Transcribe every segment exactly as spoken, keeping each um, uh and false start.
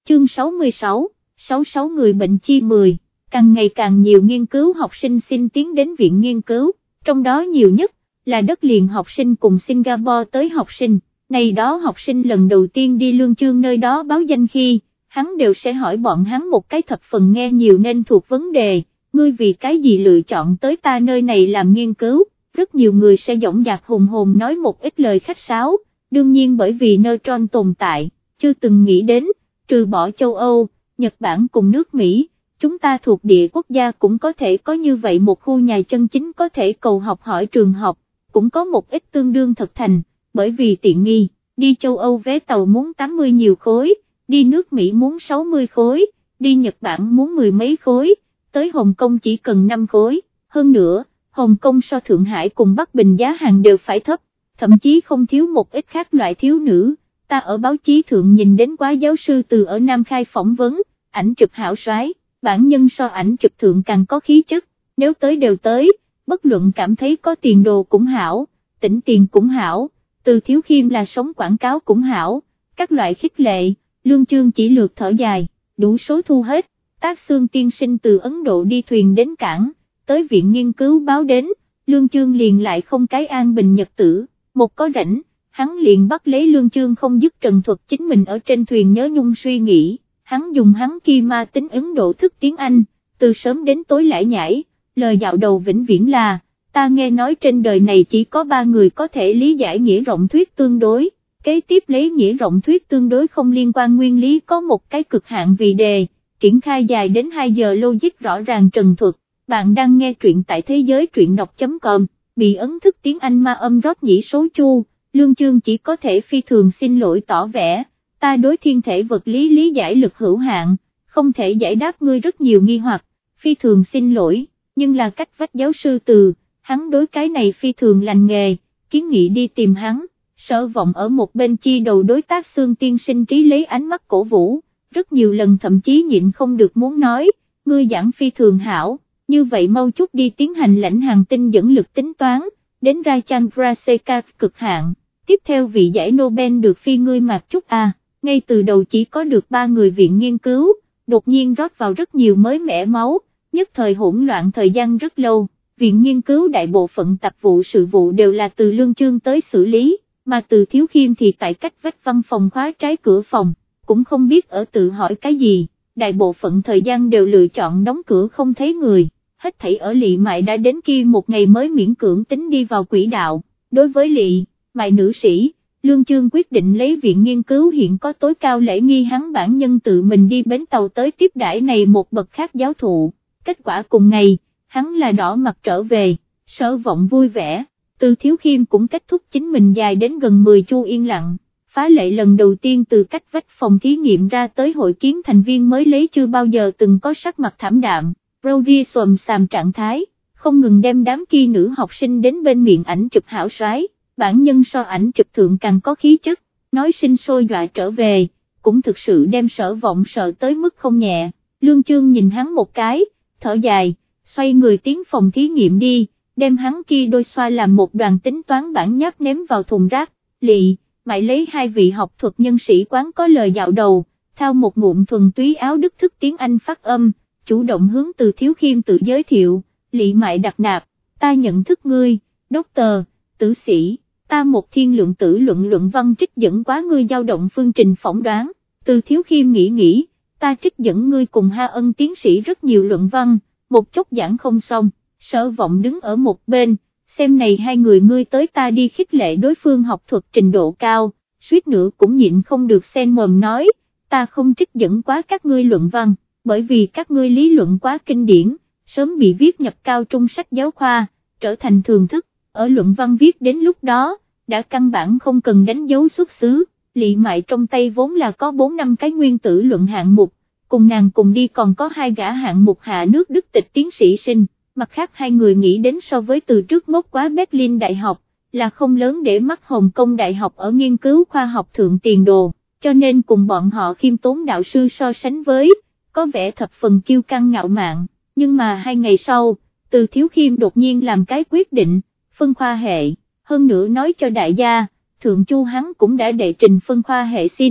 chương sáu mươi sáu, sáu mươi sáu người bệnh chi mười, càng ngày càng nhiều nghiên cứu học sinh xin tiến đến viện nghiên cứu, trong đó nhiều nhất là đất liền học sinh cùng Singapore tới học sinh, này đó học sinh lần đầu tiên đi Lương Chương nơi đó báo danh khi, hắn đều sẽ hỏi bọn hắn một cái thập phần nghe nhiều nên thuộc vấn đề, ngươi vì cái gì lựa chọn tới ta nơi này làm nghiên cứu, rất nhiều người sẽ dõng dạc hùng hồn nói một ít lời khách sáo, đương nhiên bởi vì neutron tồn tại, chưa từng nghĩ đến, trừ bỏ châu Âu, Nhật Bản cùng nước Mỹ, chúng ta thuộc địa quốc gia cũng có thể có như vậy một khu nhà chân chính có thể cầu học hỏi trường học, cũng có một ít tương đương thật thành, bởi vì tiện nghi, đi châu Âu vé tàu muốn tám mươi nhiều khối, đi nước Mỹ muốn sáu mươi khối, đi Nhật Bản muốn mười mấy khối, tới Hồng Kông chỉ cần năm khối, hơn nữa, Hồng Kông so Thượng Hải cùng Bắc Bình giá hàng đều phải thấp, thậm chí không thiếu một ít khác loại thiếu nữ, ta ở báo chí thượng nhìn đến quá giáo sư từ ở Nam Khai phỏng vấn, ảnh chụp hảo soái, bản nhân so ảnh chụp thượng càng có khí chất, nếu tới đều tới, bất luận cảm thấy có tiền đồ cũng hảo, tỉnh tiền cũng hảo, Từ Thiếu Khiêm là sống quảng cáo cũng hảo, các loại khích lệ, Lương Chương chỉ lượt thở dài, đủ số thu hết, Tác Xương tiên sinh từ Ấn Độ đi thuyền đến cảng, tới viện nghiên cứu báo đến, Lương Chương liền lại không cái an bình nhật tử, một có rảnh, hắn liền bắt lấy Lương Chương không dứt trần thuật chính mình ở trên thuyền nhớ nhung suy nghĩ, hắn dùng hắn kia ma tính Ấn Độ thức tiếng Anh, từ sớm đến tối lải nhải, lời dạo đầu vĩnh viễn là, ta nghe nói trên đời này chỉ có ba người có thể lý giải nghĩa rộng thuyết tương đối, kế tiếp lấy nghĩa rộng thuyết tương đối không liên quan nguyên lý có một cái cực hạn vì đề, triển khai dài đến hai giờ logic rõ ràng trần thuật, bạn đang nghe truyện tại thế giới truyện đọc.com, bị ấn thức tiếng Anh ma âm rót nhĩ số chu, Lương Chương chỉ có thể phi thường xin lỗi tỏ vẻ, ta đối thiên thể vật lý lý giải lực hữu hạn, không thể giải đáp ngươi rất nhiều nghi hoặc, phi thường xin lỗi, nhưng là cách vách giáo sư từ, hắn đối cái này phi thường lành nghề, kiến nghị đi tìm hắn, Sở Vọng ở một bên chi đầu đối Tác Xương tiên sinh trí lấy ánh mắt cổ vũ, rất nhiều lần thậm chí nhịn không được muốn nói, ngươi giảng phi thường hảo, như vậy mau chút đi tiến hành lãnh hàng tinh dẫn lực tính toán, đến ra Chandrasekhar cực hạn, tiếp theo vị giải Nobel được phi ngươi Mạc Trúc A, ngay từ đầu chỉ có được ba người viện nghiên cứu, đột nhiên rót vào rất nhiều mới mẻ máu, nhất thời hỗn loạn thời gian rất lâu, viện nghiên cứu đại bộ phận tạp vụ sự vụ đều là từ Lương Chương tới xử lý, mà Từ Thiếu Khiêm thì tại cách vách văn phòng khóa trái cửa phòng, cũng không biết ở tự hỏi cái gì, đại bộ phận thời gian đều lựa chọn đóng cửa không thấy người, hết thảy ở Lị Mại đã đến kia một ngày mới miễn cưỡng tính đi vào quỹ đạo, đối với Lị Mại nữ sĩ, Lương Chương quyết định lấy viện nghiên cứu hiện có tối cao lễ nghi hắn bản nhân tự mình đi bến tàu tới tiếp đãi này một bậc khác giáo thụ, kết quả cùng ngày, hắn là đỏ mặt trở về, Sở Vọng vui vẻ, Từ Thiếu Khiêm cũng kết thúc chính mình dài đến gần mười chu yên lặng, phá lệ lần đầu tiên từ cách vách phòng thí nghiệm ra tới hội kiến thành viên mới lấy chưa bao giờ từng có sắc mặt thảm đạm, Brody xồm xàm trạng thái, không ngừng đem đám kia nữ học sinh đến bên miệng ảnh chụp hảo soái, bản nhân so ảnh chụp thượng càng có khí chất, nói sinh sôi dọa trở về, cũng thực sự đem Sở Vọng sợ tới mức không nhẹ, Lương Chương nhìn hắn một cái, thở dài, xoay người tiến phòng thí nghiệm đi, đem hắn kia đôi xoa làm một đoàn tính toán bản nháp ném vào thùng rác, Lị Mại lấy hai vị học thuật nhân sĩ quán có lời dạo đầu, thao một ngụm thuần túy áo đức thức tiếng Anh phát âm, chủ động hướng Từ Thiếu Khiêm tự giới thiệu, Lị Mại đặc nạp, ta nhận thức ngươi, Doctor, tử sĩ, ta một thiên lượng tử luận luận văn trích dẫn quá ngươi dao động phương trình phỏng đoán, Từ Thiếu Khiêm nghĩ nghĩ, ta trích dẫn ngươi cùng Ha Ân tiến sĩ rất nhiều luận văn, một chốc giảng không xong, Sở Vọng đứng ở một bên, xem này hai người ngươi tới ta đi khích lệ đối phương học thuật trình độ cao, suýt nữa cũng nhịn không được sen mồm nói, ta không trích dẫn quá các ngươi luận văn, bởi vì các ngươi lý luận quá kinh điển, sớm bị viết nhập cao trung sách giáo khoa, trở thành thường thức, ở luận văn viết đến lúc đó, đã căn bản không cần đánh dấu xuất xứ, Lị Mại trong tay vốn là có bốn năm cái nguyên tử luận hạng mục, cùng nàng cùng đi còn có hai gã hạng mục hạ nước Đức tịch tiến sĩ sinh. Mặt khác hai người nghĩ đến so với từ trước ngốc quá Berlin Đại học, là không lớn để mắt Hồng Kông Đại học ở nghiên cứu khoa học thượng tiền đồ, cho nên cùng bọn họ khiêm tốn đạo sư so sánh với, có vẻ thập phần kiêu căng ngạo mạn, nhưng mà hai ngày sau, Từ Thiếu Khiêm đột nhiên làm cái quyết định, phân khoa hệ, hơn nữa nói cho đại gia, Thượng Chu hắn cũng đã đệ trình phân khoa hệ xin,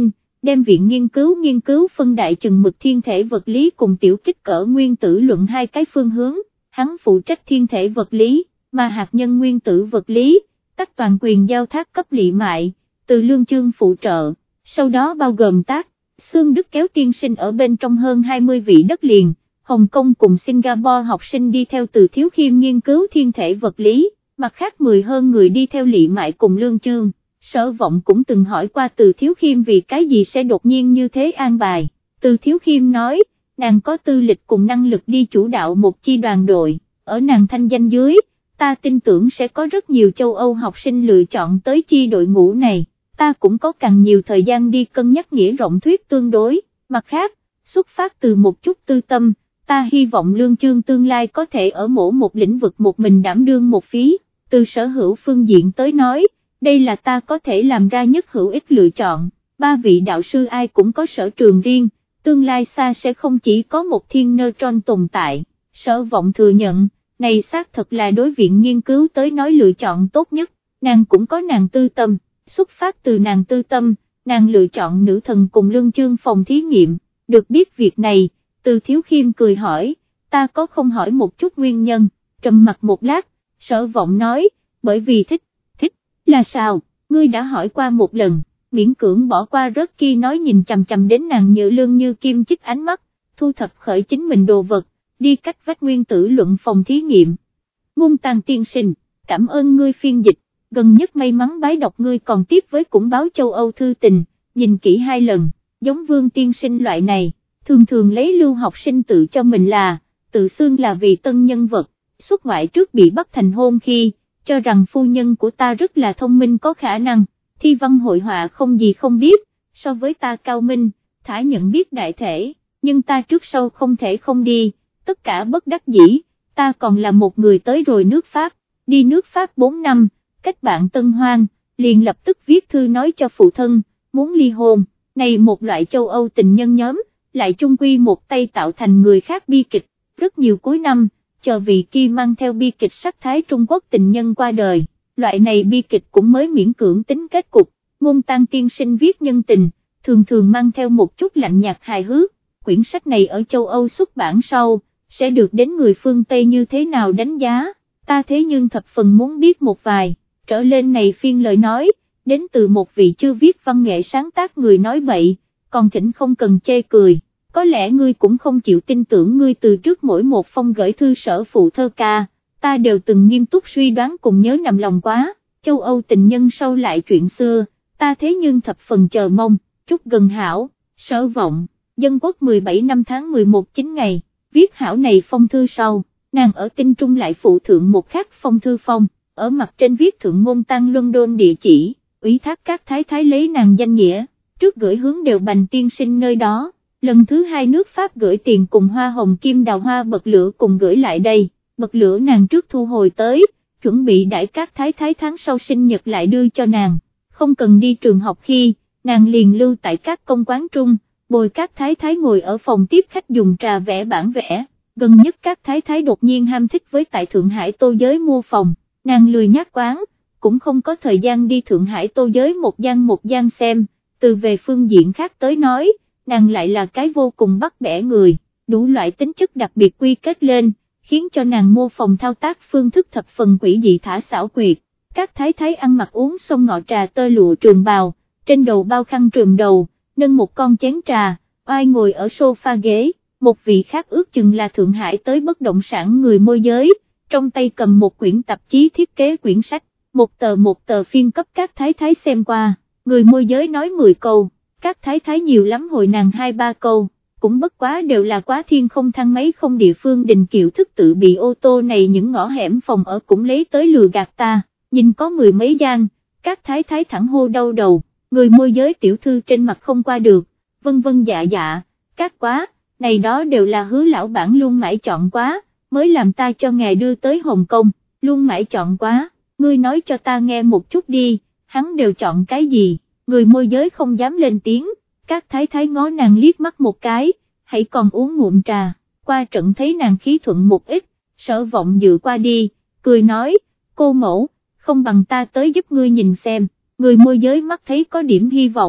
đem viện nghiên cứu nghiên cứu phân đại chừng mực thiên thể vật lý cùng tiểu kích cỡ nguyên tử luận hai cái phương hướng, hắn phụ trách thiên thể vật lý, mà hạt nhân nguyên tử vật lý, tác toàn quyền giao thác cấp Lị Mại, từ Lương Chương phụ trợ, sau đó bao gồm tác, Xương Đức kéo tiên sinh ở bên trong hơn hai mươi vị đất liền, Hồng Kông cùng Singapore học sinh đi theo Từ Thiếu Khiêm nghiên cứu thiên thể vật lý, mặt khác mười hơn người đi theo Lị Mại cùng Lương Chương. Sở Vọng cũng từng hỏi qua Từ Thiếu Khiêm vì cái gì sẽ đột nhiên như thế an bài, Từ Thiếu Khiêm nói, nàng có tư lịch cùng năng lực đi chủ đạo một chi đoàn đội, ở nàng thanh danh dưới, ta tin tưởng sẽ có rất nhiều châu Âu học sinh lựa chọn tới chi đội ngũ này, ta cũng có càng nhiều thời gian đi cân nhắc nghĩa rộng thuyết tương đối, mặt khác, xuất phát từ một chút tư tâm, ta hy vọng Lương Chương tương lai có thể ở mỗi một lĩnh vực một mình đảm đương một phí, từ sở hữu phương diện tới nói, đây là ta có thể làm ra nhất hữu ích lựa chọn, ba vị đạo sư ai cũng có sở trường riêng, tương lai xa sẽ không chỉ có một thiên neutron tồn tại, Sở Vọng thừa nhận, này xác thật là đối viện nghiên cứu tới nói lựa chọn tốt nhất, nàng cũng có nàng tư tâm, xuất phát từ nàng tư tâm, nàng lựa chọn nữ thần cùng Lương Chương phòng thí nghiệm, được biết việc này, Từ Thiếu Khiêm cười hỏi, ta có không hỏi một chút nguyên nhân, trầm mặt một lát, Sở Vọng nói, bởi vì thích, thích, là sao, ngươi đã hỏi qua một lần, miễn cưỡng bỏ qua rớt kia nói nhìn chằm chằm đến nàng Nhự Lương như kim chích ánh mắt, thu thập khởi chính mình đồ vật, đi cách vách nguyên tử luận phòng thí nghiệm. Ngôn Tàng tiên sinh, cảm ơn ngươi phiên dịch, gần nhất may mắn bái đọc ngươi còn tiếp với cũng báo châu Âu thư tình, nhìn kỹ hai lần, giống Vương tiên sinh loại này, thường thường lấy lưu học sinh tự cho mình là, tự xưng là vì tân nhân vật, xuất ngoại trước bị bắt thành hôn khi, cho rằng phu nhân của ta rất là thông minh có khả năng, thi văn hội họa không gì không biết, so với ta cao minh, thả nhận biết đại thể, nhưng ta trước sau không thể không đi, tất cả bất đắc dĩ, ta còn là một người tới rồi nước Pháp, đi nước Pháp bốn năm, cách bạn tân hoan, liền lập tức viết thư nói cho phụ thân, muốn ly hôn, này một loại châu Âu tình nhân nhóm, lại chung quy một tay tạo thành người khác bi kịch, rất nhiều cuối năm, chờ vị kia mang theo bi kịch sắc thái Trung Quốc tình nhân qua đời, loại này bi kịch cũng mới miễn cưỡng tính kết cục, Ngôn Tàng tiên sinh viết nhân tình, thường thường mang theo một chút lạnh nhạt hài hước, quyển sách này ở châu Âu xuất bản sau, sẽ được đến người phương Tây như thế nào đánh giá, ta thế nhưng thập phần muốn biết một vài, trở lên này phiên lời nói, đến từ một vị chưa viết văn nghệ sáng tác người nói bậy, còn thỉnh không cần chê cười. Có lẽ ngươi cũng không chịu tin tưởng ngươi từ trước mỗi một phong gửi thư sở phụ thơ ca, ta đều từng nghiêm túc suy đoán cùng nhớ nằm lòng quá, châu Âu tình nhân sâu lại chuyện xưa, ta thế nhưng thập phần chờ mong, chúc gần hảo, Sở Vọng, Dân Quốc mười bảy năm tháng mười một chín ngày, viết hảo này phong thư sau, nàng ở Tinh Trung lại phụ thượng một khắc phong thư phong, ở mặt trên viết thượng Ngôn Tàng London địa chỉ, ủy thác các thái thái lấy nàng danh nghĩa, trước gửi hướng đều Bành tiên sinh nơi đó. Lần thứ hai nước Pháp gửi tiền cùng hoa hồng kim đào hoa bật lửa cùng gửi lại đây, bật lửa nàng trước thu hồi tới, chuẩn bị đãi các thái thái tháng sau sinh nhật lại đưa cho nàng, không cần đi trường học khi, nàng liền lưu tại các công quán trung, bồi các thái thái ngồi ở phòng tiếp khách dùng trà vẽ bản vẽ, gần nhất các thái thái đột nhiên ham thích với tại Thượng Hải Tô Giới mua phòng, nàng lười nhác quán, cũng không có thời gian đi Thượng Hải Tô Giới một gian một gian xem, từ về phương diện khác tới nói, nàng lại là cái vô cùng bắt bẻ người, đủ loại tính chất đặc biệt quy kết lên, khiến cho nàng mua phòng thao tác phương thức thập phần quỷ dị thả xảo quyệt, các thái thái ăn mặc uống xong ngọ trà tơ lụa trường bào, trên đầu bao khăn trùm đầu, nâng một con chén trà, oai ngồi ở sofa ghế, một vị khác ước chừng là Thượng Hải tới bất động sản người môi giới, trong tay cầm một quyển tạp chí thiết kế quyển sách, một tờ một tờ phiên cấp các thái thái xem qua, người môi giới nói mười câu. Các thái thái nhiều lắm hồi nàng hai ba câu, cũng bất quá đều là quá thiên không thang máy không địa phương đình kiệu thức tự bị ô tô này những ngõ hẻm phòng ở cũng lấy tới lừa gạt ta, nhìn có mười mấy gian, các thái thái thẳng hô đau đầu, người môi giới tiểu thư trên mặt không qua được, vân vân dạ dạ, các quá, này đó đều là Hứa lão bản luôn mãi chọn quá, mới làm ta cho ngài đưa tới Hồng Kông, luôn mãi chọn quá, ngươi nói cho ta nghe một chút đi, hắn đều chọn cái gì? Người môi giới không dám lên tiếng, các thái thái ngó nàng liếc mắt một cái, hãy còn uống ngụm trà, qua trận thấy nàng khí thuận một ít, Sở Vọng dựa qua đi, cười nói, cô mẫu, không bằng ta tới giúp ngươi nhìn xem, người môi giới mắt thấy có điểm hy vọng,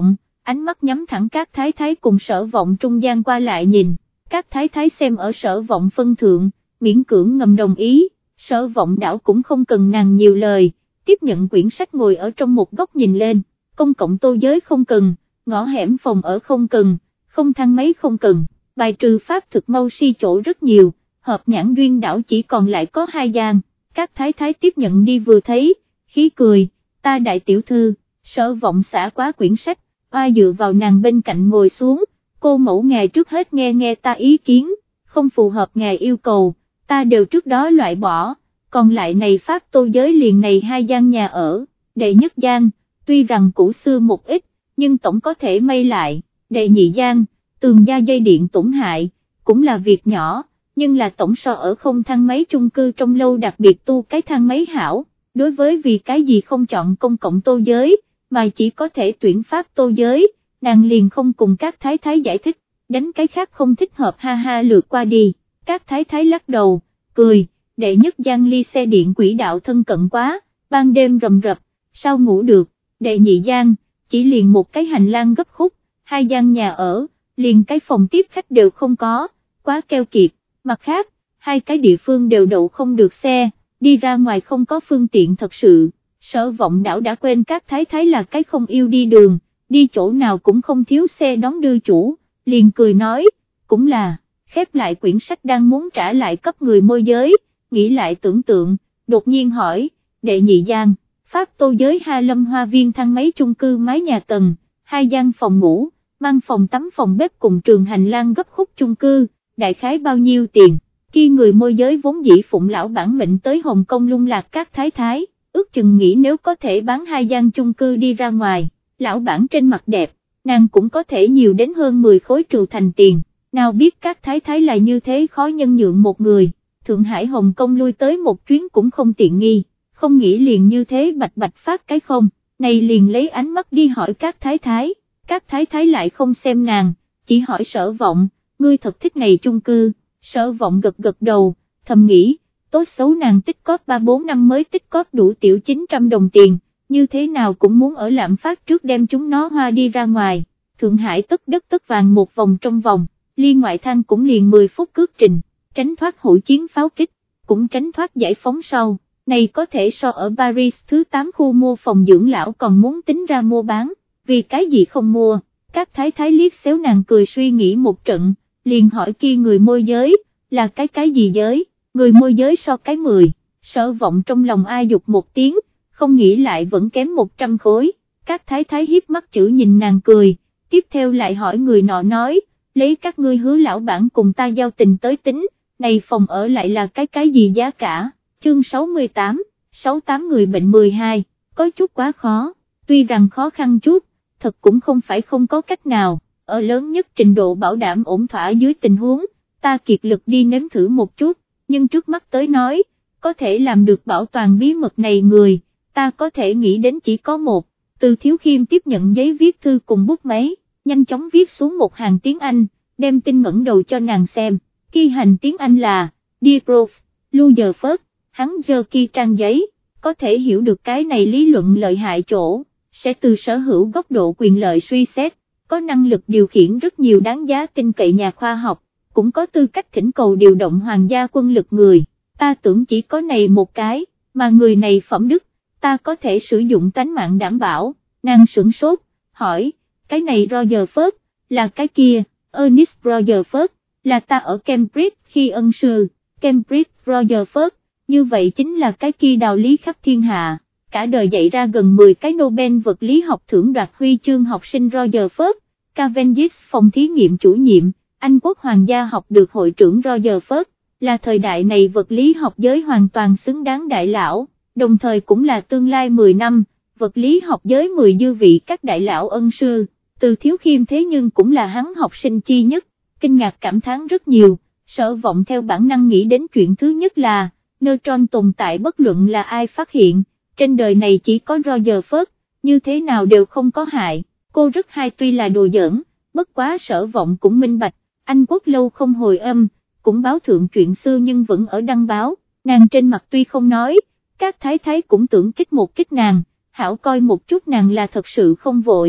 ánh mắt nhắm thẳng các thái thái cùng Sở Vọng trung gian qua lại nhìn, các thái thái xem ở Sở Vọng phân thượng, miễn cưỡng ngầm đồng ý, Sở Vọng đảo cũng không cần nàng nhiều lời, tiếp nhận quyển sách ngồi ở trong một góc nhìn lên, công cộng tô giới không cần, ngõ hẻm phòng ở không cần, không thang máy không cần, bài trừ pháp thực mau si chỗ rất nhiều, hợp nhãn duyên đảo chỉ còn lại có hai gian, các thái thái tiếp nhận đi vừa thấy, khí cười, ta đại tiểu thư, Sở Vọng xả quá quyển sách, oai dựa vào nàng bên cạnh ngồi xuống, cô mẫu ngài trước hết nghe nghe ta ý kiến, không phù hợp ngài yêu cầu, ta đều trước đó loại bỏ, còn lại này pháp tô giới liền này hai gian nhà ở, đệ nhất gian, tuy rằng cũ xưa một ít, nhưng tổng có thể may lại, đệ nhị gian, tường gia dây điện tổn hại, cũng là việc nhỏ, nhưng là tổng so ở không thang máy chung cư trong lâu đặc biệt tu cái thang máy hảo, đối với vì cái gì không chọn công cộng tô giới, mà chỉ có thể tuyển pháp tô giới, nàng liền không cùng các thái thái giải thích, đánh cái khác không thích hợp ha ha lượt qua đi, các thái thái lắc đầu, cười, đệ nhất gian ly xe điện quỹ đạo thân cận quá, ban đêm rầm rập, sao ngủ được, đệ nhị gian, chỉ liền một cái hành lang gấp khúc, hai gian nhà ở, liền cái phòng tiếp khách đều không có, quá keo kiệt, mặt khác, hai cái địa phương đều đậu không được xe, đi ra ngoài không có phương tiện thật sự, Sở Vọng đảo đã quên các thái thái là cái không yêu đi đường, đi chỗ nào cũng không thiếu xe đón đưa chủ, liền cười nói, cũng là, khép lại quyển sách đang muốn trả lại cấp người môi giới, nghĩ lại tưởng tượng, đột nhiên hỏi, đệ nhị gian, pháp tô giới Ha Lâm Hoa Viên thang máy chung cư mái nhà tầng, hai gian phòng ngủ, mang phòng tắm phòng bếp cùng trường hành lang gấp khúc chung cư, đại khái bao nhiêu tiền, khi người môi giới vốn dĩ phụng lão bản mệnh tới Hồng Kông lung lạc các thái thái, ước chừng nghĩ nếu có thể bán hai gian chung cư đi ra ngoài, lão bản trên mặt đẹp, nàng cũng có thể nhiều đến hơn mười khối trừ thành tiền, nào biết các thái thái là như thế khó nhân nhượng một người, Thượng Hải Hồng Kông lui tới một chuyến cũng không tiện nghi, không nghĩ liền như thế bạch bạch phát cái không, này liền lấy ánh mắt đi hỏi các thái thái, các thái thái lại không xem nàng, chỉ hỏi Sở Vọng, ngươi thật thích này chung cư, Sở Vọng gật gật đầu, thầm nghĩ, tốt xấu nàng tích cóp ba bốn năm mới tích cóp đủ tiểu chín trăm đồng tiền, như thế nào cũng muốn ở lạm phát trước đem chúng nó hoa đi ra ngoài, Thượng Hải tất đất tất vàng một vòng trong vòng, liên ngoại thang cũng liền mười phút cước trình, tránh thoát hỗn chiến pháo kích, cũng tránh thoát giải phóng sau, này có thể so ở Paris thứ tám khu mua phòng dưỡng lão còn muốn tính ra mua bán, vì cái gì không mua, các thái thái liếc xéo nàng cười suy nghĩ một trận, liền hỏi kia người môi giới, là cái cái gì giới, người môi giới so cái mười, Sở Vọng trong lòng ai dục một tiếng, không nghĩ lại vẫn kém một trăm khối, các thái thái hiếp mắt chữ nhìn nàng cười, tiếp theo lại hỏi người nọ nói, lấy các ngươi hứa lão bản cùng ta giao tình tới tính, này phòng ở lại là cái cái gì giá cả, chương sáu mươi tám, sáu mươi tám người bệnh mười hai, có chút quá khó, tuy rằng khó khăn chút, thật cũng không phải không có cách nào, ở lớn nhất trình độ bảo đảm ổn thỏa dưới tình huống, ta kiệt lực đi nếm thử một chút, nhưng trước mắt tới nói, có thể làm được bảo toàn bí mật này người, ta có thể nghĩ đến chỉ có một, Từ Thiếu Khiêm tiếp nhận giấy viết thư cùng bút máy, nhanh chóng viết xuống một hàng tiếng Anh, đem tin ngẩng đầu cho nàng xem, ghi hành tiếng Anh là, Dear Prof, Loser First, hắn giơ kia trang giấy, có thể hiểu được cái này lý luận lợi hại chỗ, sẽ từ sở hữu góc độ quyền lợi suy xét, có năng lực điều khiển rất nhiều đáng giá tin cậy nhà khoa học, cũng có tư cách thỉnh cầu điều động hoàng gia quân lực người, ta tưởng chỉ có này một cái, mà người này phẩm đức, ta có thể sử dụng tánh mạng đảm bảo, nàng sửng sốt, hỏi, cái này Roger First, là cái kia, Ernest Roger First, là ta ở Cambridge khi ân sư, Cambridge Roger First, như vậy chính là cái kia đạo lý khắp thiên hạ, cả đời dạy ra gần mười cái Nobel vật lý học thưởng đoạt huy chương học sinh Roger First, Cavendish phòng thí nghiệm chủ nhiệm, Anh quốc hoàng gia học được hội trưởng Roger First, là thời đại này vật lý học giới hoàn toàn xứng đáng đại lão, đồng thời cũng là tương lai mười năm, vật lý học giới mười dư vị các đại lão ân sư, Từ Thiếu Khiêm thế nhưng cũng là hắn học sinh chi nhất, kinh ngạc cảm thán rất nhiều, Sở Vọng theo bản năng nghĩ đến chuyện thứ nhất là, neutron tồn tại bất luận là ai phát hiện, trên đời này chỉ có Roger First, như thế nào đều không có hại, cô rất hay tuy là đùa giỡn, bất quá Sở Vọng cũng minh bạch, Anh quốc lâu không hồi âm, cũng báo thượng chuyện xưa nhưng vẫn ở đăng báo, nàng trên mặt tuy không nói, các thái thái cũng tưởng kích một kích nàng, hảo coi một chút nàng là thật sự không vội,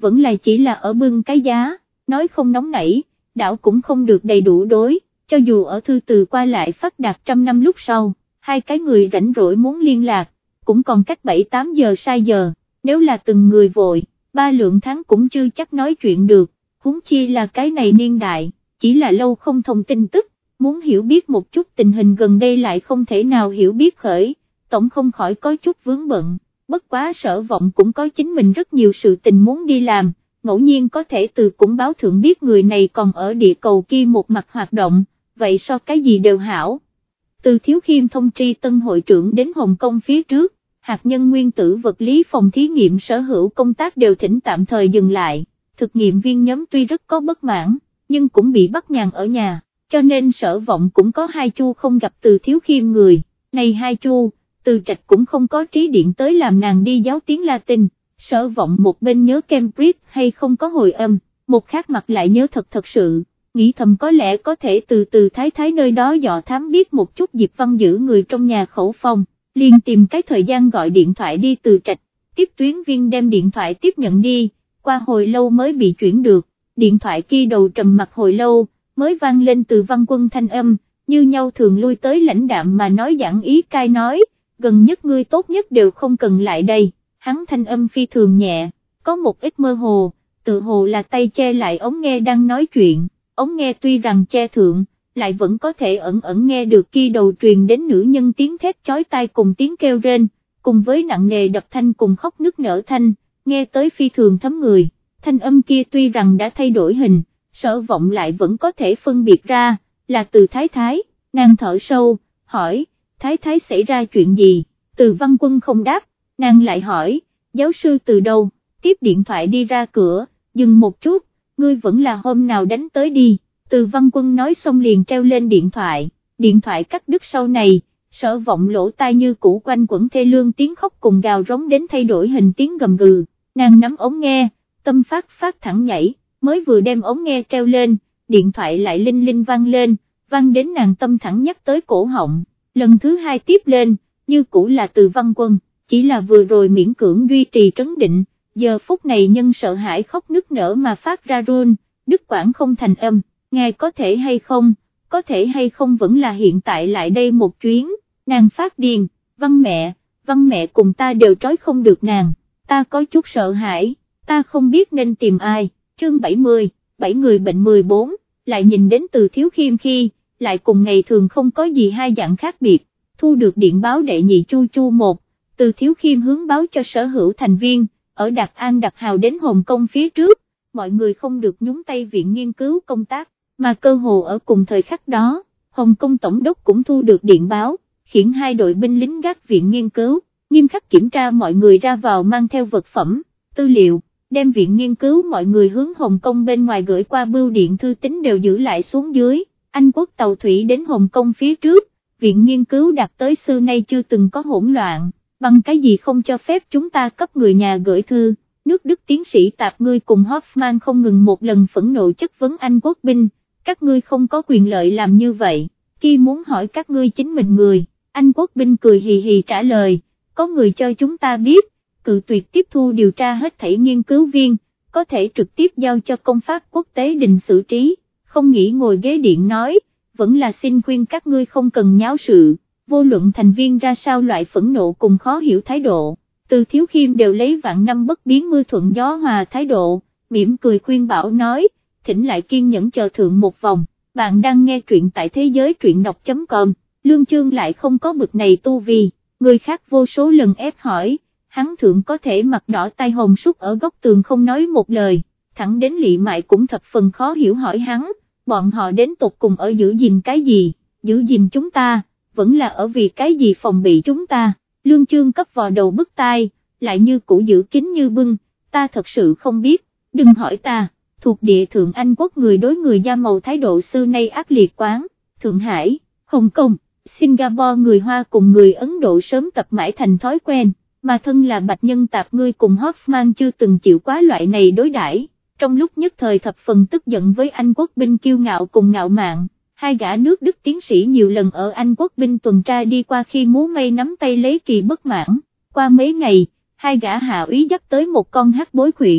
vẫn là chỉ là ở bưng cái giá, nói không nóng nảy, đảo cũng không được đầy đủ đối, cho dù ở thư từ qua lại phát đạt trăm năm lúc sau, hai cái người rảnh rỗi muốn liên lạc, cũng còn cách bảy tám giờ sai giờ, nếu là từng người vội, ba lượng tháng cũng chưa chắc nói chuyện được, huống chi là cái này niên đại, chỉ là lâu không thông tin tức, muốn hiểu biết một chút tình hình gần đây lại không thể nào hiểu biết khởi, tổng không khỏi có chút vướng bận, bất quá Sở Vọng cũng có chính mình rất nhiều sự tình muốn đi làm, ngẫu nhiên có thể từ cũng báo thượng biết người này còn ở địa cầu kia một mặt hoạt động, vậy so cái gì đều hảo. Từ Thiếu Khiêm thông tri tân hội trưởng đến Hồng Kông phía trước, hạt nhân nguyên tử vật lý phòng thí nghiệm sở hữu công tác đều thỉnh tạm thời dừng lại, thực nghiệm viên nhóm tuy rất có bất mãn, nhưng cũng bị bắt nhàn ở nhà, cho nên Sở Vọng cũng có hai chu không gặp Từ Thiếu Khiêm người, này hai chu, Từ Trạch cũng không có trí điện tới làm nàng đi giáo tiếng Latin, Sở Vọng một bên nhớ Cambridge hay không có hồi âm, một khác mặt lại nhớ thật thật sự, nghĩ thầm có lẽ có thể từ từ thái thái nơi đó dò thám biết một chút Diệp Văn giữ người trong nhà khẩu phong, liền tìm cái thời gian gọi điện thoại đi Từ Trạch, tiếp tuyến viên đem điện thoại tiếp nhận đi, qua hồi lâu mới bị chuyển được, điện thoại kia đầu trầm mặt hồi lâu, mới vang lên Từ Văn Quân thanh âm, như nhau thường lui tới lãnh đạm mà nói giảng ý cai nói, gần nhất ngươi tốt nhất đều không cần lại đây, hắn thanh âm phi thường nhẹ, có một ít mơ hồ, tự hồ là tay che lại ống nghe đang nói chuyện, ống nghe tuy rằng che thượng, lại vẫn có thể ẩn ẩn nghe được kia đầu truyền đến nữ nhân tiếng thét chói tai cùng tiếng kêu rên, cùng với nặng nề đập thanh cùng khóc nức nở thanh, nghe tới phi thường thấm người, thanh âm kia tuy rằng đã thay đổi hình, Sở Vọng lại vẫn có thể phân biệt ra, là Từ Thái Thái, nàng thở sâu, hỏi, Thái Thái xảy ra chuyện gì, Từ Văn Quân không đáp, nàng lại hỏi, giáo sư từ đâu, tiếp điện thoại đi ra cửa, dừng một chút, ngươi vẫn là hôm nào đánh tới đi, Từ Văn Quân nói xong liền treo lên điện thoại, điện thoại cắt đứt sau này, Sở Vọng lỗ tai như cũ quanh quẩn thê lương tiếng khóc cùng gào rống đến thay đổi hình tiếng gầm gừ, nàng nắm ống nghe, tâm phát phát thẳng nhảy, mới vừa đem ống nghe treo lên, điện thoại lại linh linh vang lên, vang đến nàng tâm thẳng nhắc tới cổ họng, lần thứ hai tiếp lên, như cũ là Từ Văn Quân, chỉ là vừa rồi miễn cưỡng duy trì trấn định, giờ phút này nhân sợ hãi khóc nức nở mà phát ra run, đứt quãng không thành âm, ngài có thể hay không, có thể hay không vẫn là hiện tại lại đây một chuyến, nàng phát điên, Văn mẹ, Văn mẹ cùng ta đều trói không được nàng, ta có chút sợ hãi, ta không biết nên tìm ai, chương bảy mươi, bảy người bệnh mười bốn, lại nhìn đến Từ Thiếu Khiêm khi, lại cùng ngày thường không có gì hai dạng khác biệt, thu được điện báo đệ nhị chu chu một, Từ Thiếu Khiêm hướng báo cho sở hữu thành viên, ở Đạt An đặt hào đến Hồng Kông phía trước, mọi người không được nhúng tay viện nghiên cứu công tác, mà cơ hồ ở cùng thời khắc đó, Hồng Kông Tổng đốc cũng thu được điện báo, khiển hai đội binh lính gác viện nghiên cứu, nghiêm khắc kiểm tra mọi người ra vào mang theo vật phẩm, tư liệu, đem viện nghiên cứu mọi người hướng Hồng Kông bên ngoài gửi qua bưu điện thư tín đều giữ lại xuống dưới, Anh quốc tàu thủy đến Hồng Kông phía trước, viện nghiên cứu đạt tới xưa nay chưa từng có hỗn loạn, bằng cái gì không cho phép chúng ta cấp người nhà gửi thư, nước Đức tiến sĩ tạp ngươi cùng Hoffman không ngừng một lần phẫn nộ chất vấn Anh quốc binh, các ngươi không có quyền lợi làm như vậy, khi muốn hỏi các ngươi chính mình người, Anh quốc binh cười hì hì trả lời, có người cho chúng ta biết, cự tuyệt tiếp thu điều tra hết thảy nghiên cứu viên, có thể trực tiếp giao cho công pháp quốc tế đình xử trí, không nghĩ ngồi ghế điện nói, vẫn là xin khuyên các ngươi không cần nháo sự, vô luận thành viên ra sao loại phẫn nộ cùng khó hiểu thái độ, Từ Thiếu Khiêm đều lấy vạn năm bất biến mưa thuận gió hòa thái độ, mỉm cười khuyên bảo nói, thỉnh lại kiên nhẫn chờ thượng một vòng, bạn đang nghe truyện tại thế giới truyện đọc.com, Lương Chương lại không có bực này tu vi, người khác vô số lần ép hỏi, hắn thượng có thể mặt đỏ tay hồng sút ở góc tường không nói một lời, thẳng đến Lị Mại cũng thập phần khó hiểu hỏi hắn, bọn họ đến tột cùng ở giữ gìn cái gì, giữ gìn chúng ta, vẫn là ở vì cái gì phòng bị chúng ta, Lương Chương cấp vào đầu bức tai, lại như cũ giữ kín như bưng, ta thật sự không biết, đừng hỏi ta, thuộc địa thượng Anh quốc người đối người da màu thái độ xưa nay ác liệt quán, Thượng Hải, Hồng Kông, Singapore người Hoa cùng người Ấn Độ sớm tập mãi thành thói quen, mà thân là bạch nhân tạp ngươi cùng Hoffman chưa từng chịu quá loại này đối đãi. Trong lúc nhất thời thập phần tức giận với Anh quốc binh kiêu ngạo cùng ngạo mạn, hai gã nước Đức tiến sĩ nhiều lần ở Anh quốc binh tuần tra đi qua khi múa may nắm tay lấy kỳ bất mãn, qua mấy ngày, hai gã hạ úy dắt tới một con hắc bối khuyển,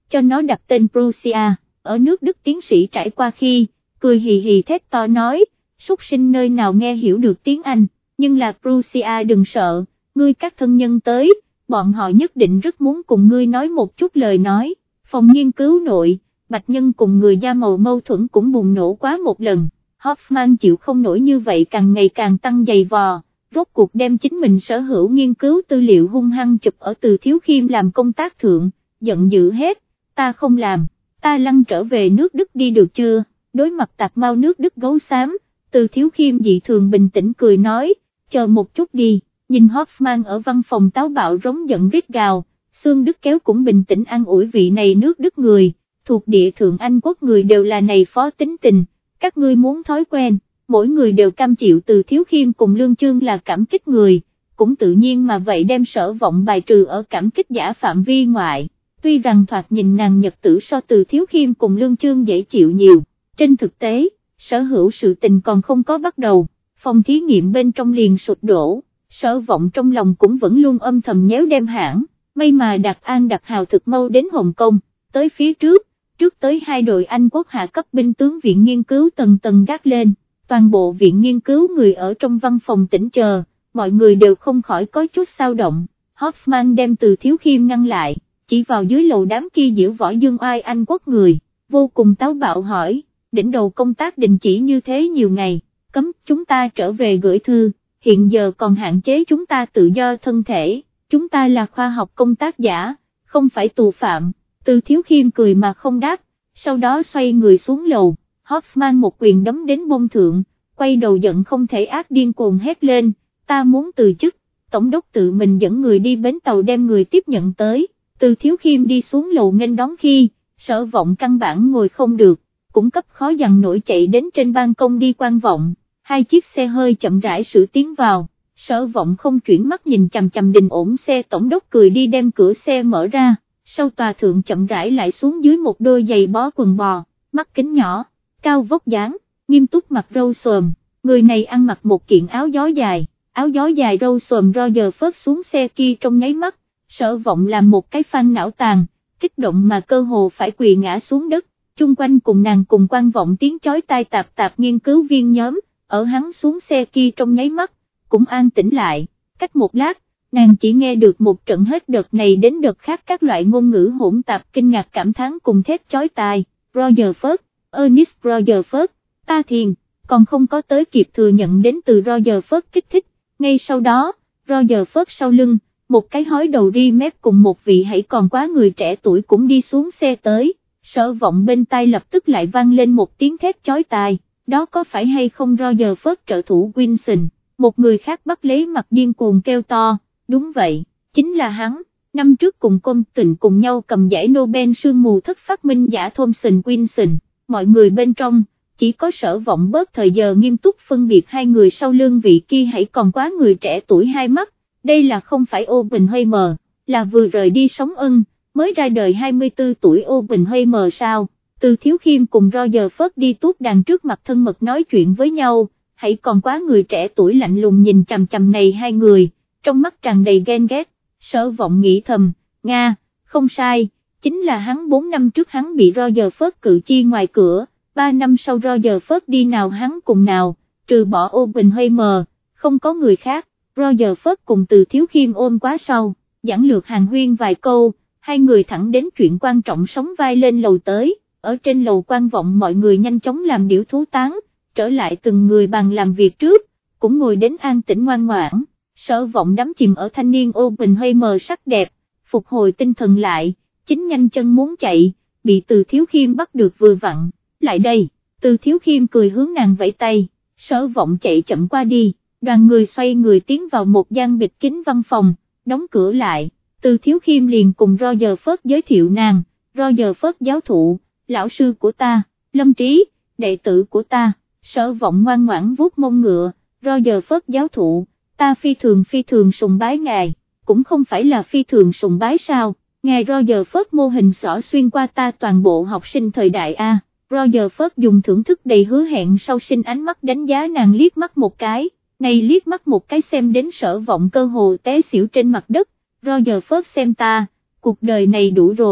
cho nó đặt tên Prussia. Ở nước Đức tiến sĩ trải qua khi, cười hì hì thét to nói, súc sinh nơi nào nghe hiểu được tiếng Anh, nhưng là Prussia đừng sợ, ngươi các thân nhân tới, bọn họ nhất định rất muốn cùng ngươi nói một chút lời nói. Phòng nghiên cứu nội, Bạch Nhân cùng người da màu mâu thuẫn cũng bùng nổ quá một lần, Hoffman chịu không nổi như vậy càng ngày càng tăng dày vò, rốt cuộc đem chính mình sở hữu nghiên cứu tư liệu hung hăng chụp ở Từ Thiếu Khiêm làm công tác thượng, giận dữ hết, ta không làm, ta lăn trở về nước Đức đi được chưa? Đối mặt tạc mau nước Đức gấu xám, Từ Thiếu Khiêm dị thường bình tĩnh cười nói, chờ một chút đi, nhìn Hoffman ở văn phòng táo bạo rống giận rít gào, Xương Đức Kéo cũng bình tĩnh an ủi vị này nước Đức người, thuộc địa thượng Anh quốc người đều là này phó tính tình, các ngươi muốn thói quen, mỗi người đều cam chịu. Từ Thiếu Khiêm cùng Lương Chương là cảm kích người, cũng tự nhiên mà vậy đem Sở Vọng bài trừ ở cảm kích giả phạm vi ngoại, tuy rằng thoạt nhìn nàng nhật tử so Từ Thiếu Khiêm cùng Lương Chương dễ chịu nhiều, trên thực tế, sở hữu sự tình còn không có bắt đầu, phòng thí nghiệm bên trong liền sụp đổ, Sở Vọng trong lòng cũng vẫn luôn âm thầm nhéo đem hãng, may mà Đạt An Đạt Hào thực mau đến Hồng Kông, tới phía trước, trước tới hai đội Anh quốc hạ cấp binh tướng viện nghiên cứu tầng tầng gác lên, toàn bộ viện nghiên cứu người ở trong văn phòng tỉnh chờ, mọi người đều không khỏi có chút xao động. Hoffman đem Từ Thiếu Khiêm ngăn lại, chỉ vào dưới lầu đám kia diễu võ dương oai Anh quốc người, vô cùng táo bạo hỏi, đỉnh đầu công tác đình chỉ như thế nhiều ngày, cấm chúng ta trở về gửi thư, hiện giờ còn hạn chế chúng ta tự do thân thể, chúng ta là khoa học công tác giả, không phải tù phạm. Từ Thiếu Khiêm cười mà không đáp, sau đó xoay người xuống lầu, Hoffman một quyền đấm đến bông thượng, quay đầu giận không thể ác điên cuồng hét lên, ta muốn từ chức, tổng đốc tự mình dẫn người đi bến tàu đem người tiếp nhận tới. Từ Thiếu Khiêm đi xuống lầu nghênh đón khi, Sở Vọng căn bản ngồi không được, cũng cấp khó dằn nổi chạy đến trên ban công đi quan vọng, hai chiếc xe hơi chậm rãi xử tiến vào, Sở Vọng không chuyển mắt nhìn chằm chằm đình ổn xe tổng đốc cười đi đem cửa xe mở ra. Sau tòa thượng chậm rãi lại xuống dưới một đôi giày bó quần bò, mắt kính nhỏ, cao vóc dáng, nghiêm túc mặt râu xồm, người này ăn mặc một kiện áo gió dài, áo gió dài râu xồm Roger phớt xuống xe kia trong nháy mắt, Sở Vọng làm một cái phan não tàn, kích động mà cơ hồ phải quỳ ngã xuống đất, chung quanh cùng nàng cùng quan vọng tiếng chói tai tạp tạp nghiên cứu viên nhóm, ở hắn xuống xe kia trong nháy mắt, cũng an tĩnh lại, cách một lát, nàng chỉ nghe được một trận hết đợt này đến đợt khác các loại ngôn ngữ hỗn tạp kinh ngạc cảm thán cùng thét chói tai, Roger Firth, Ernest Roger Firth, ta thiền, còn không có tới kịp thừa nhận đến từ Roger Firth kích thích, ngay sau đó, Roger Firth sau lưng, một cái hói đầu ri mép cùng một vị hãy còn quá người trẻ tuổi cũng đi xuống xe tới, Sở Vọng bên tai lập tức lại vang lên một tiếng thét chói tai, đó có phải hay không Roger Firth trợ thủ Wilson, một người khác bắt lấy mặt điên cuồng kêu to. Đúng vậy, chính là hắn, năm trước cùng công tình cùng nhau cầm giải Nobel sương mù thất phát minh giả Thomson Wilson, mọi người bên trong, chỉ có Sở Vọng bớt thời giờ nghiêm túc phân biệt hai người sau lưng vị kia hãy còn quá người trẻ tuổi hai mắt, đây là không phải Oppenheimer, là vừa rời đi sống ân, mới ra đời hai mươi tư tuổi Oppenheimer sao. Từ Thiếu Khiêm cùng Roger Firth đi tuốt đàn trước mặt thân mật nói chuyện với nhau, hãy còn quá người trẻ tuổi lạnh lùng nhìn chằm chằm này hai người, trong mắt tràn đầy ghen ghét. Sở Vọng nghĩ thầm, Nga, không sai, chính là hắn bốn năm trước hắn bị Roger Firth cự chi ngoài cửa, ba năm sau Roger Firth đi nào hắn cùng nào, trừ bỏ Oppenheimer, không có người khác. Roger Firth cùng Từ Thiếu Khiêm ôm quá sau, giảng lược hàng huyên vài câu, hai người thẳng đến chuyện quan trọng sóng vai lên lầu tới, ở trên lầu quan vọng mọi người nhanh chóng làm điểu thú tán, trở lại từng người bàn làm việc trước, cũng ngồi đến an tĩnh ngoan ngoãn. Sở Vọng đắm chìm ở thanh niên Oppenheimer sắc đẹp, phục hồi tinh thần lại, chính nhanh chân muốn chạy, bị Từ Thiếu Khiêm bắt được vừa vặn, lại đây, Từ Thiếu Khiêm cười hướng nàng vẫy tay, Sở Vọng chạy chậm qua đi, đoàn người xoay người tiến vào một gian bịt kín văn phòng, đóng cửa lại, Từ Thiếu Khiêm liền cùng Roger Firth giới thiệu nàng, Roger Firth giáo thụ, lão sư của ta, Lâm Trí, đệ tử của ta, Sở Vọng ngoan ngoãn vuốt mông ngựa, Roger Firth giáo thụ, ta phi thường phi thường sùng bái ngài, cũng không phải là phi thường sùng bái sao, ngài Roger Firth mô hình xỏ xuyên qua ta toàn bộ học sinh thời đại A. Roger Firth dùng thưởng thức đầy hứa hẹn sau sinh ánh mắt đánh giá nàng liếc mắt một cái, này liếc mắt một cái xem đến Sở Vọng cơ hồ té xỉu trên mặt đất, Roger Firth xem ta, cuộc đời này đủ rồi,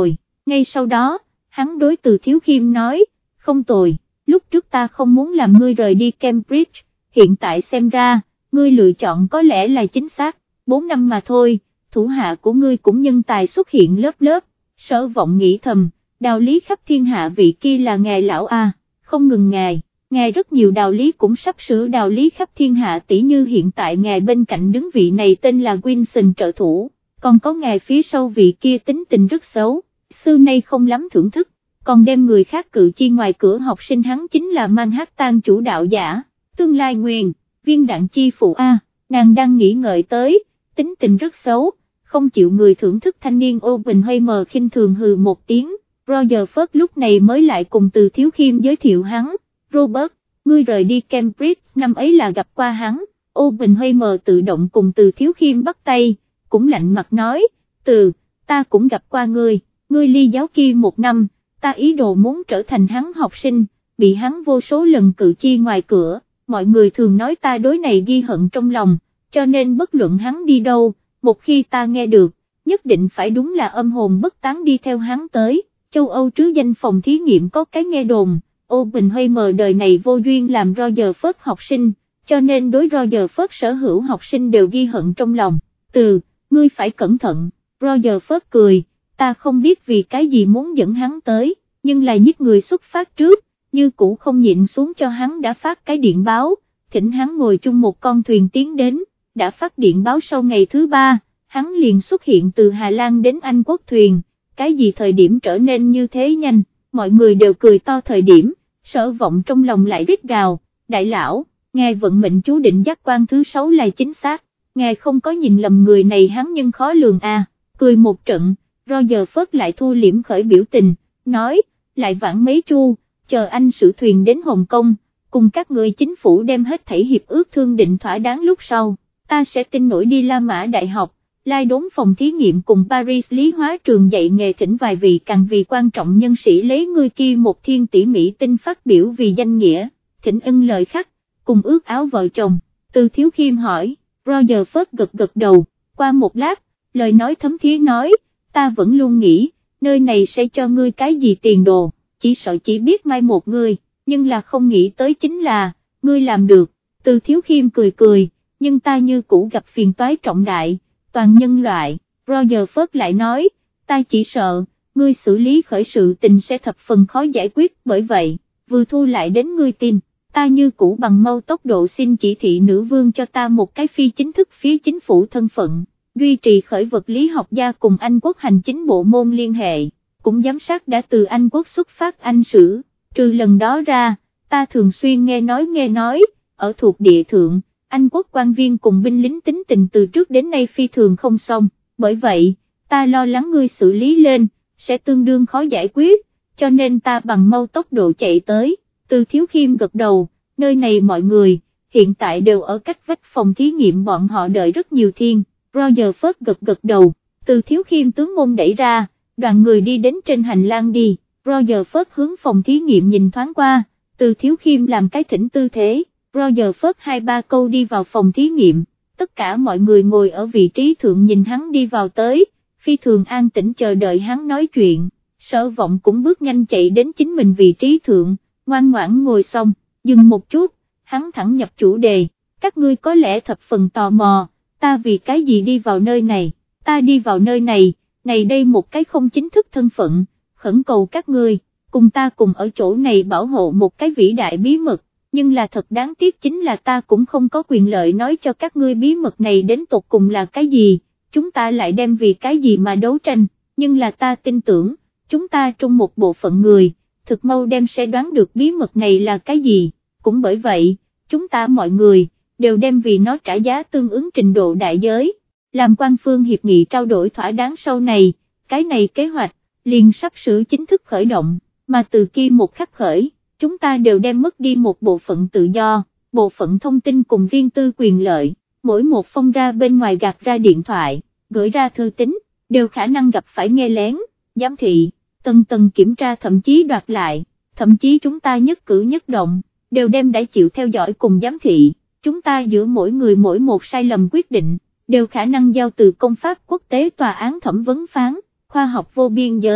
Ngay sau đó, hắn đối Từ Thiếu Khiêm nói, không tồi, lúc trước ta không muốn làm ngươi rời đi Cambridge, hiện tại xem ra, ngươi lựa chọn có lẽ là chính xác, bốn năm mà thôi, thủ hạ của ngươi cũng nhân tài xuất hiện lớp lớp, Sở Vọng nghĩ thầm, đạo lý khắp thiên hạ vị kia là ngài lão a, không ngừng ngài, ngài rất nhiều đạo lý cũng sắp sửa đạo lý khắp thiên hạ, tỷ như hiện tại ngài bên cạnh đứng vị này tên là Wilson trợ thủ, còn có ngài phía sau vị kia tính tình rất xấu, xưa nay không lắm thưởng thức, còn đem người khác cự chi ngoài cửa học sinh, hắn chính là Manhattan chủ đạo giả, tương lai nguyên, viên đạn chi phụ a, nàng đang nghĩ ngợi tới, tính tình rất xấu, không chịu người thưởng thức thanh niên Oppenheimer khinh thường hừ một tiếng, Roger Firth lúc này mới lại cùng Từ Thiếu Khiêm giới thiệu hắn, Robert, ngươi rời đi Cambridge năm ấy là gặp qua hắn, Oppenheimer tự động cùng Từ Thiếu Khiêm bắt tay, cũng lạnh mặt nói, Từ, ta cũng gặp qua ngươi, ngươi ly giáo kia một năm, ta ý đồ muốn trở thành hắn học sinh, bị hắn vô số lần cự chi ngoài cửa, mọi người thường nói ta đối này ghi hận trong lòng, cho nên bất luận hắn đi đâu, một khi ta nghe được, nhất định phải đúng là âm hồn bất tán đi theo hắn tới, châu Âu trứ danh phòng thí nghiệm có cái nghe đồn, Oppenheimer đời này vô duyên làm Roger Firth học sinh, cho nên đối Roger Firth sở hữu học sinh đều ghi hận trong lòng, Từ, ngươi phải cẩn thận, Roger Firth cười, ta không biết vì cái gì muốn dẫn hắn tới, nhưng là giết người xuất phát trước, như cũ không nhịn xuống cho hắn đã phát cái điện báo, thỉnh hắn ngồi chung một con thuyền tiến đến, đã phát điện báo sau ngày thứ ba, hắn liền xuất hiện từ Hà Lan đến Anh quốc thuyền, cái gì thời điểm trở nên như thế nhanh, mọi người đều cười to thời điểm, Sở Vọng trong lòng lại rít gào, đại lão, ngài vận mệnh chú định giác quan thứ sáu là chính xác, ngài không có nhìn lầm người này, hắn nhưng khó lường à, cười một trận, Roger Firth lại thu liễm khởi biểu tình, nói, lại vãn mấy chu, chờ anh xử thuyền đến Hồng Kông, cùng các người chính phủ đem hết thảy hiệp ước thương định thỏa đáng lúc sau, ta sẽ tin nổi đi La Mã Đại học, lai đốn phòng thí nghiệm cùng Paris Lý Hóa trường dạy nghề, thỉnh vài vị càng vì quan trọng nhân sĩ lấy ngươi kia một thiên tỉ mỹ tinh phát biểu vì danh nghĩa, thỉnh ưng lời khắc, cùng ước áo vợ chồng, Từ Thiếu Khiêm hỏi, Roger Firth gật gật đầu, qua một lát, lời nói thấm thía nói, ta vẫn luôn nghĩ, nơi này sẽ cho ngươi cái gì tiền đồ, chỉ sợ chỉ biết mai một ngươi, nhưng là không nghĩ tới chính là, ngươi làm được, Từ Thiếu Khiêm cười cười, nhưng ta như cũ gặp phiền toái trọng đại, toàn nhân loại, Roger Firth lại nói, ta chỉ sợ, ngươi xử lý khởi sự tình sẽ thập phần khó giải quyết, bởi vậy, vừa thu lại đến ngươi tin, ta như cũ bằng mau tốc độ xin chỉ thị nữ vương cho ta một cái phi chính thức phía chính phủ thân phận, duy trì khởi vật lý học gia cùng Anh quốc hành chính bộ môn liên hệ, cũng giám sát đã từ Anh quốc xuất phát Anh sử, trừ lần đó ra, ta thường xuyên nghe nói nghe nói, ở thuộc địa thượng, Anh quốc quan viên cùng binh lính tính tình từ trước đến nay phi thường không xong, bởi vậy, ta lo lắng ngươi xử lý lên, sẽ tương đương khó giải quyết, cho nên ta bằng mau tốc độ chạy tới, Từ Thiếu Khiêm gật đầu, nơi này mọi người, hiện tại đều ở cách vách phòng thí nghiệm, bọn họ đợi rất nhiều thiên, Roger Firth gật gật đầu, Từ Thiếu Khiêm tướng môn đẩy ra, đoàn người đi đến trên hành lang đi, Roger Firth hướng phòng thí nghiệm nhìn thoáng qua, Từ Thiếu Khiêm làm cái thỉnh tư thế, Roger Firth hai ba câu đi vào phòng thí nghiệm, tất cả mọi người ngồi ở vị trí thượng nhìn hắn đi vào tới, phi thường an tĩnh chờ đợi hắn nói chuyện, Sở Vọng cũng bước nhanh chạy đến chính mình vị trí thượng, ngoan ngoãn ngồi xong, dừng một chút, hắn thẳng nhập chủ đề, các ngươi có lẽ thập phần tò mò, ta vì cái gì đi vào nơi này, ta đi vào nơi này, này đây một cái không chính thức thân phận, khẩn cầu các ngươi, cùng ta cùng ở chỗ này bảo hộ một cái vĩ đại bí mật, nhưng là thật đáng tiếc chính là ta cũng không có quyền lợi nói cho các ngươi bí mật này đến tột cùng là cái gì, chúng ta lại đem vì cái gì mà đấu tranh, nhưng là ta tin tưởng, chúng ta trong một bộ phận người, thực mau đem sẽ đoán được bí mật này là cái gì, cũng bởi vậy, chúng ta mọi người, đều đem vì nó trả giá tương ứng trình độ đại giới, làm quan phương hiệp nghị trao đổi thỏa đáng sau này, cái này kế hoạch, liền sắp sửa chính thức khởi động, mà từ kia một khắc khởi, chúng ta đều đem mất đi một bộ phận tự do, bộ phận thông tin cùng riêng tư quyền lợi, mỗi một phong ra bên ngoài gạt ra điện thoại, gửi ra thư tín, đều khả năng gặp phải nghe lén, giám thị, tầng tầng kiểm tra thậm chí đoạt lại, thậm chí chúng ta nhất cử nhất động, đều đem đã chịu theo dõi cùng giám thị, chúng ta giữa mỗi người mỗi một sai lầm quyết định, đều khả năng giao từ công pháp quốc tế tòa án thẩm vấn phán, khoa học vô biên giới,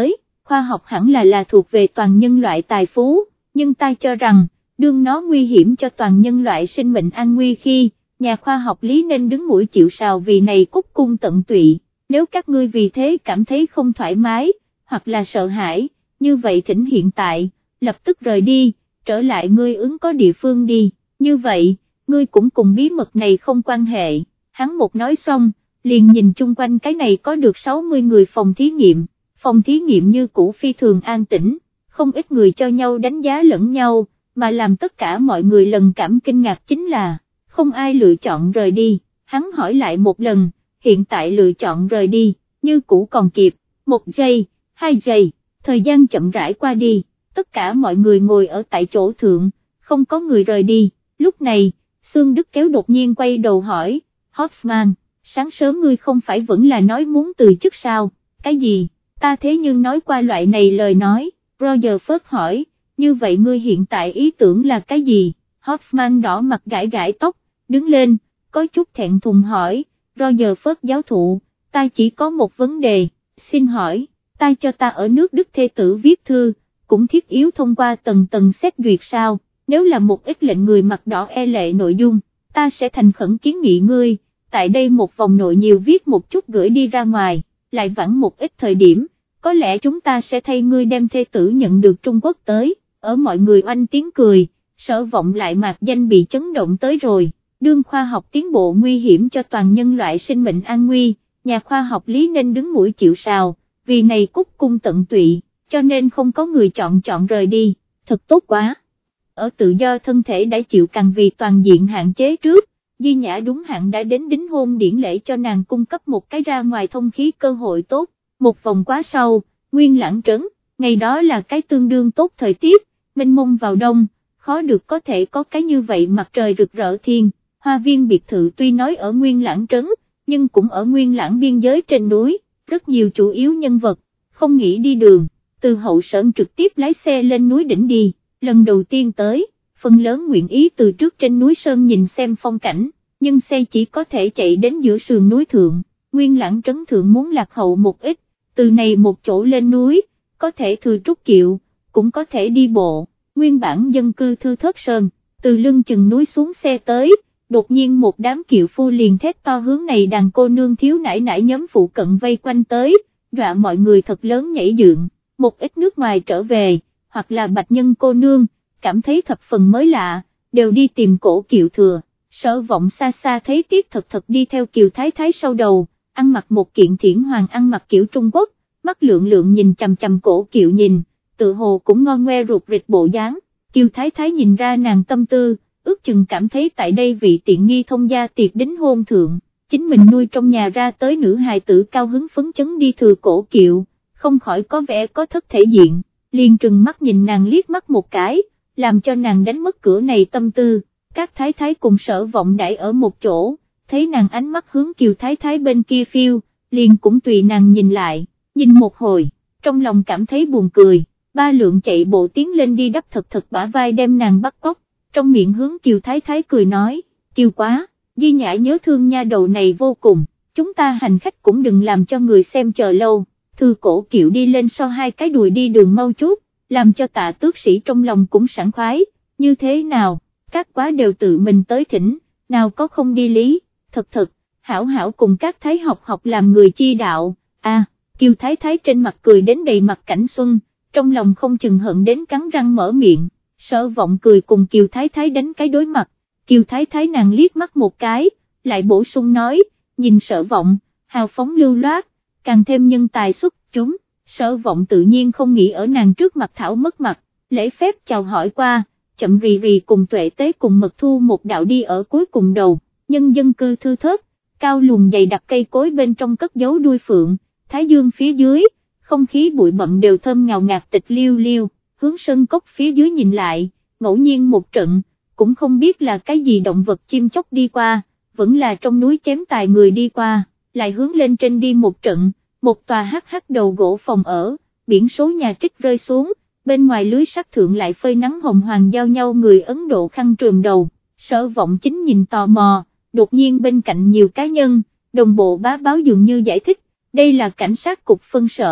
khoa học hẳn là là thuộc về toàn nhân loại tài phú, nhưng ta cho rằng, đương nó nguy hiểm cho toàn nhân loại sinh mệnh an nguy khi, nhà khoa học lý nên đứng mũi chịu sào vì này cúc cung tận tụy, nếu các ngươi vì thế cảm thấy không thoải mái, hoặc là sợ hãi, như vậy thỉnh hiện tại, lập tức rời đi, trở lại ngươi ứng có địa phương đi, như vậy, ngươi cũng cùng bí mật này không quan hệ, hắn một nói xong, liền nhìn chung quanh cái này có được sáu mươi người phòng thí nghiệm, phòng thí nghiệm như cũ phi thường an tĩnh, không ít người cho nhau đánh giá lẫn nhau, mà làm tất cả mọi người lần cảm kinh ngạc chính là, không ai lựa chọn rời đi, hắn hỏi lại một lần, hiện tại lựa chọn rời đi, như cũ còn kịp, một giây, hai giây, thời gian chậm rãi qua đi, tất cả mọi người ngồi ở tại chỗ thượng, không có người rời đi, lúc này, Xương Đức Kéo đột nhiên quay đầu hỏi, Hoffman, sáng sớm ngươi không phải vẫn là nói muốn từ chức sao, cái gì, ta thế nhưng nói qua loại này lời nói, Roger phớt hỏi, như vậy ngươi hiện tại ý tưởng là cái gì, Hoffman đỏ mặt gãi gãi tóc, đứng lên, có chút thẹn thùng hỏi, Roger phớt giáo thụ, ta chỉ có một vấn đề, xin hỏi, ta cho ta ở nước Đức thê tử viết thư, cũng thiết yếu thông qua tầng tầng xét duyệt sao, nếu là một ít lệnh người mặt đỏ e lệ nội dung, ta sẽ thành khẩn kiến nghị ngươi, tại đây một vòng nội nhiều viết một chút gửi đi ra ngoài, lại vãn một ít thời điểm, có lẽ chúng ta sẽ thay ngươi đem thê tử nhận được Trung Quốc tới, ở mọi người oanh tiếng cười, Sở Vọng lại mạc danh bị chấn động tới rồi, đương khoa học tiến bộ nguy hiểm cho toàn nhân loại sinh mệnh an nguy, nhà khoa học lý nên đứng mũi chịu sào, vì này cúc cung tận tụy, cho nên không có người chọn chọn rời đi, thật tốt quá. Ở tự do thân thể đã chịu càng vì toàn diện hạn chế trước, Di Nhã đúng hạn đã đến đính hôn điển lễ cho nàng cung cấp một cái ra ngoài thông khí cơ hội tốt, một vòng quá sau, Nguyên Lãng trấn, ngày đó là cái tương đương tốt thời tiết, mênh mông vào đông, khó được có thể có cái như vậy mặt trời rực rỡ thiên, hoa viên biệt thự tuy nói ở Nguyên Lãng trấn, nhưng cũng ở Nguyên Lãng biên giới trên núi, rất nhiều chủ yếu nhân vật, không nghĩ đi đường, từ hậu sơn trực tiếp lái xe lên núi đỉnh đi, lần đầu tiên tới, phần lớn nguyện ý từ trước trên núi sơn nhìn xem phong cảnh, nhưng xe chỉ có thể chạy đến giữa sườn núi thượng, Nguyên Lãng trấn thượng muốn lạc hậu một ít, từ này một chỗ lên núi, có thể thừa trúc kiệu, cũng có thể đi bộ, nguyên bản dân cư thưa thớt sơn, từ lưng chừng núi xuống xe tới, đột nhiên một đám kiệu phu liền thét to hướng này đàn cô nương thiếu nải nải nhóm phụ cận vây quanh tới, dọa mọi người thật lớn nhảy dựng, một ít nước ngoài trở về, hoặc là bạch nhân cô nương, cảm thấy thập phần mới lạ, đều đi tìm cổ kiệu thừa, Sở Vọng xa xa thấy Tiết Thật Thật đi theo Kiều Thái Thái sau đầu, ăn mặc một kiện thiển hoàng ăn mặc kiểu Trung Quốc, mắt lượng lượng nhìn chằm chằm cổ kiệu nhìn, tự hồ cũng ngon ngoe ruột rịch bộ dáng, Kiều Thái Thái nhìn ra nàng tâm tư, ước chừng cảm thấy tại đây vị tiện nghi thông gia tiệc đính hôn thượng, chính mình nuôi trong nhà ra tới nữ hài tử cao hứng phấn chấn đi thừa cổ kiệu, không khỏi có vẻ có thất thể diện, liền trừng mắt nhìn nàng liếc mắt một cái, làm cho nàng đánh mất cửa này tâm tư, các thái thái cùng Sở Vọng đãi ở một chỗ, thấy nàng ánh mắt hướng Kiều Thái Thái bên kia phiêu, liền cũng tùy nàng nhìn lại, nhìn một hồi, trong lòng cảm thấy buồn cười, ba lượng chạy bộ tiến lên đi đắp Thật Thật bả vai đem nàng bắt cóc, trong miệng hướng Kiều Thái Thái cười nói, Kiều quá, Di Nhã nhớ thương nha đầu này vô cùng, chúng ta hành khách cũng đừng làm cho người xem chờ lâu, thư cổ kiệu đi lên so hai cái đùi đi đường mau chút, làm cho Tạ Tước Sĩ trong lòng cũng sảng khoái, như thế nào, các quá đều tự mình tới thỉnh, nào có không đi lý, thật thật, hảo hảo cùng các thái học học làm người chi đạo, à, Kiều Thái Thái trên mặt cười đến đầy mặt cảnh xuân, trong lòng không chừng hận đến cắn răng mở miệng, Sở Vọng cười cùng Kiều Thái Thái đánh cái đối mặt, Kiều Thái Thái nàng liếc mắt một cái, lại bổ sung nói, nhìn Sở Vọng, hào phóng lưu loát, càng thêm nhân tài xuất chúng, Sở Vọng tự nhiên không nghĩ ở nàng trước mặt thảo mất mặt, lễ phép chào hỏi qua, chậm rì rì cùng Tuệ Tế cùng Mật Thu một đạo đi ở cuối cùng đầu, nhân dân cư thư thớt, cao lùn dày đặc cây cối bên trong cất giấu đuôi phượng, thái dương phía dưới, không khí bụi bặm đều thơm ngào ngạt tịch liêu liêu, hướng sân cốc phía dưới nhìn lại, ngẫu nhiên một trận, cũng không biết là cái gì động vật chim chóc đi qua, vẫn là trong núi chém tài người đi qua, lại hướng lên trên đi một trận, một tòa hắc hắc đầu gỗ phòng ở, biển số nhà trích rơi xuống, bên ngoài lưới sắt thượng lại phơi nắng hồng hoàng giao nhau người Ấn Độ khăn trùm đầu, Sở Vọng chính nhìn tò mò, đột nhiên bên cạnh nhiều cá nhân, đồng bộ bá báo dường như giải thích, đây là cảnh sát cục phân sở,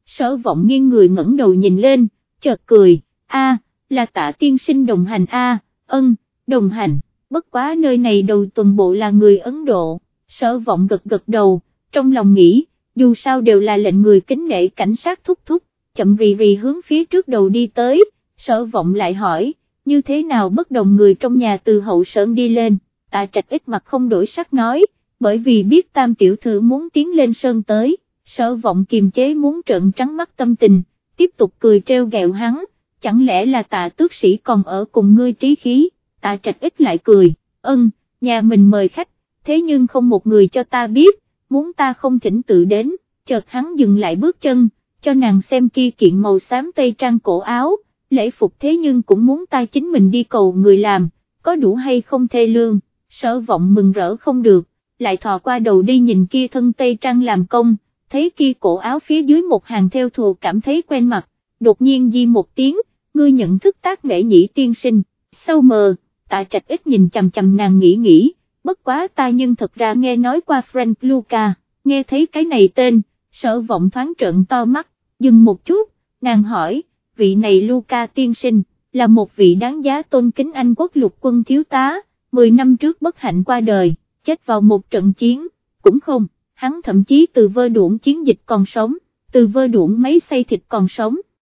Sở Vọng nghiêng người ngẩng đầu nhìn lên, chợt cười, a, là Tạ tiên sinh đồng hành a, ân, đồng hành, bất quá nơi này đầu tuần bộ là người Ấn Độ. Sở Vọng gật gật đầu, trong lòng nghĩ, dù sao đều là lệnh người kính nể cảnh sát thúc thúc, chậm rì rì hướng phía trước đầu đi tới. Sở Vọng lại hỏi, như thế nào bất đồng người trong nhà từ hậu sơn đi lên? Tạ Trạch ít mặt không đổi sắc nói, bởi vì biết Tam tiểu thư muốn tiến lên sơn tới. Sở Vọng kiềm chế muốn trợn trắng mắt tâm tình, tiếp tục cười trêu ghẹo hắn, chẳng lẽ là Tạ tước sĩ còn ở cùng ngươi trí khí? Tạ Trạch ít lại cười, ân, nhà mình mời khách, thế nhưng không một người cho ta biết, muốn ta không thỉnh tự đến. Chợt hắn dừng lại bước chân, cho nàng xem kia kiện màu xám tây trang cổ áo, lễ phục thế nhưng cũng muốn ta chính mình đi cầu người làm, có đủ hay không thê lương? Sở Vọng mừng rỡ không được, lại thò qua đầu đi nhìn kia thân tây trang làm công, thấy kia cổ áo phía dưới một hàng theo thùa cảm thấy quen mặt, đột nhiên di một tiếng, ngươi nhận thức Tác Mễ Nhĩ tiên sinh. Sau mờ, Tạ Trạch ít nhìn chằm chằm nàng nghĩ nghĩ, bất quá ta nhưng thật ra nghe nói qua Frank Luca, nghe thấy cái này tên, Sở Vọng thoáng trợn to mắt, dừng một chút, nàng hỏi, vị này Luca tiên sinh, là một vị đáng giá tôn kính Anh quốc lục quân thiếu tá, mười năm trước bất hạnh qua đời, chết vào một trận chiến, cũng không, hắn thậm chí từ vơ đuổng chiến dịch còn sống, từ vơ đuổng máy xay thịt còn sống,